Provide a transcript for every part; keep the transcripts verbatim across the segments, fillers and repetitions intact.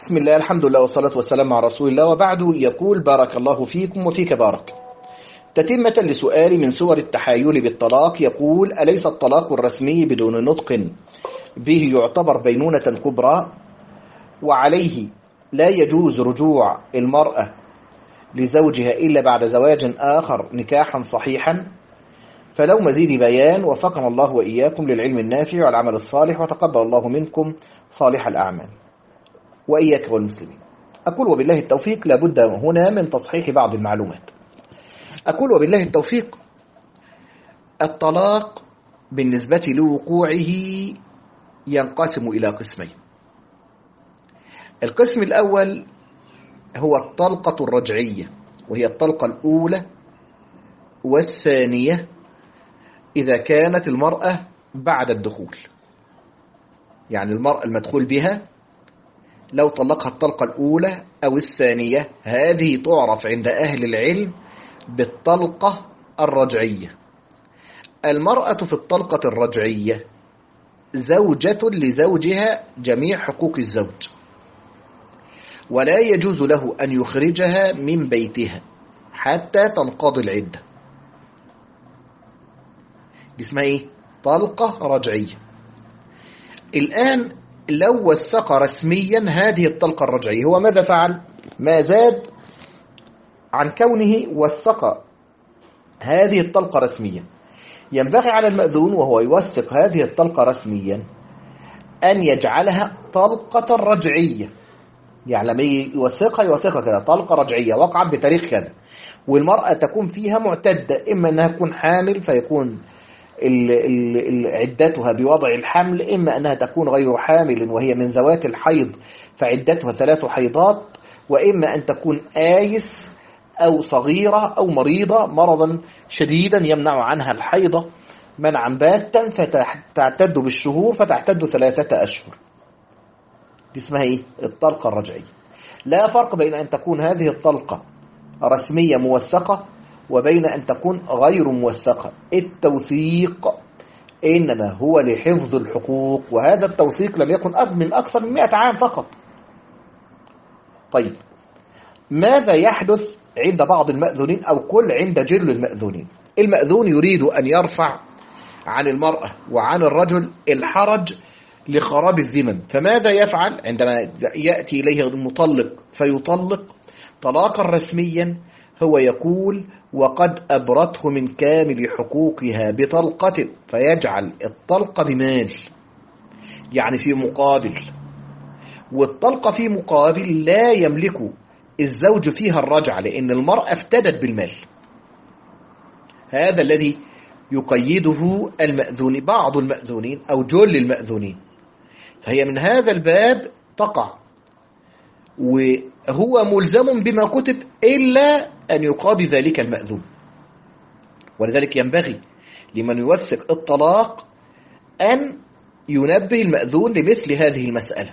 بسم الله، الحمد لله والصلاة والسلام على رسول الله، وبعد. يقول: بارك الله فيكم وفيك بارك. تتمة لسؤال من سور التحايل بالطلاق، يقول: أليس الطلاق الرسمي بدون نطق به يعتبر بينونة كبرى، وعليه لا يجوز رجوع المرأة لزوجها إلا بعد زواج آخر نكاحا صحيحا؟ فلو مزيد بيان. وفقنا الله وإياكم للعلم النافع والعمل الصالح، وتقبل الله منكم صالح الأعمال وإياك والمسلمين. أقول وبالله التوفيق. لابد هنا من تصحيح بعض المعلومات. أقول وبالله التوفيق: الطلاق بالنسبة لوقوعه ينقسم إلى قسمين. القسم الأول هو الطلقة الرجعية، وهي الطلقة الأولى والثانية إذا كانت المرأة بعد الدخول. يعني المرأة المدخول بها لو طلقها الطلقة الأولى أو الثانية، هذه تعرف عند أهل العلم بالطلقة الرجعية. المرأة في الطلقة الرجعية زوجة لزوجها جميع حقوق الزوج، ولا يجوز له أن يخرجها من بيتها حتى تنقضي العدة. دي اسمها إيه؟ طلقة رجعية. الآن لو وثق رسميا هذه الطلقة الرجعية، هو ماذا فعل؟ ما زاد عن كونه وثق هذه الطلقة رسميا. ينبغي على المأذون وهو يوثق هذه الطلقة رسميا أن يجعلها طلقة رجعية. يعني لما يوثقها يوثقها كذا: طلقة رجعية وقعت بتاريخ كذا، والمرأة تكون فيها معتدة، إما أنها تكون حامل فيكون عدتها بوضع الحمل، إما أنها تكون غير حامل وهي من ذوات الحيض فعدتها ثلاث حيضات، وإما أن تكون آيس أو صغيرة أو مريضة مرضا شديدا يمنع عنها الحيضة منعا باتا فتعتد بالشهور فتعتد ثلاثة أشهر. دي اسمها إيه؟ الطلقة الرجعية. لا فرق بين أن تكون هذه الطلقة رسمية موثقة وبين أن تكون غير موثقة. التوثيق إنما هو لحفظ الحقوق، وهذا التوثيق لم يكن من أكثر من مئة عام فقط. طيب، ماذا يحدث عند بعض المأذونين أو كل عند جل المأذونين؟ المأذون يريد أن يرفع عن المرأة وعن الرجل الحرج لخراب الذمم، فماذا يفعل عندما يأتي إليه المطلق فيطلق طلاقا رسميا؟ هو يقول: وقد أبرته من كامل حقوقها بطلقة، فيجعل الطلقة بمال، يعني في مقابل. والطلقة في مقابل لا يملك الزوج فيها الرجعة، لأن المرأة افتدت بالمال. هذا الذي يقيده المأذون، بعض المأذونين أو جل المأذونين. فهي من هذا الباب تقع، وهو ملزم بما كتب إلا أن يقاضي ذلك المأذون. ولذلك ينبغي لمن يوثق الطلاق أن ينبه المأذون لمثل هذه المسألة.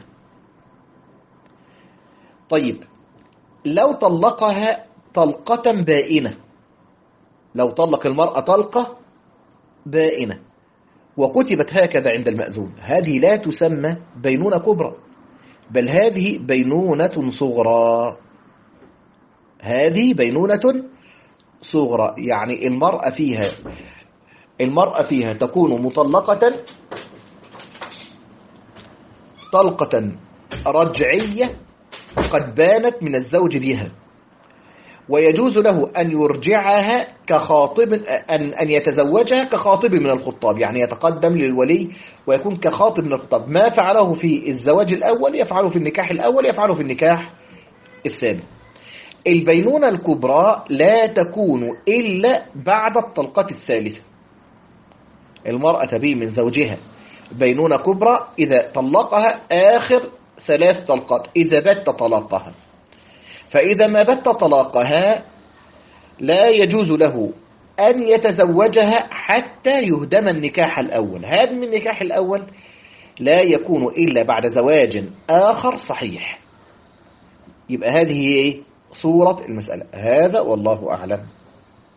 طيب، لو طلقها طلقة بائنة، لو طلق المرأة طلقة بائنة وكتبت هكذا عند المأذون، هذه لا تسمى بينونة كبرى، بل هذه بينونة صغرى. هذه بينونة صغرى، يعني المرأة فيها المرأة فيها تكون مطلقة طلقة رجعية قد بانت من الزوج بها، ويجوز له أن يرجعها كخاطب، أن أن يتزوجها كخاطب من الخطاب، يعني يتقدم للولي ويكون كخاطب من الخطاب. ما فعله في الزواج الأول يفعله في النكاح الأول يفعله في النكاح الثاني. البينونة الكبرى لا تكون إلا بعد الطلقة الثالثة. المرأة تبين من زوجها بينونة كبرى إذا طلقها آخر ثلاث طلقات، إذا بت طلاقها. فإذا ما بت طلاقها لا يجوز له أن يتزوجها حتى يهدم النكاح الأول. هدم النكاح الأول لا يكون إلا بعد زواج آخر صحيح. يبقى هذه هي صورة المسألة. هذا والله أعلم.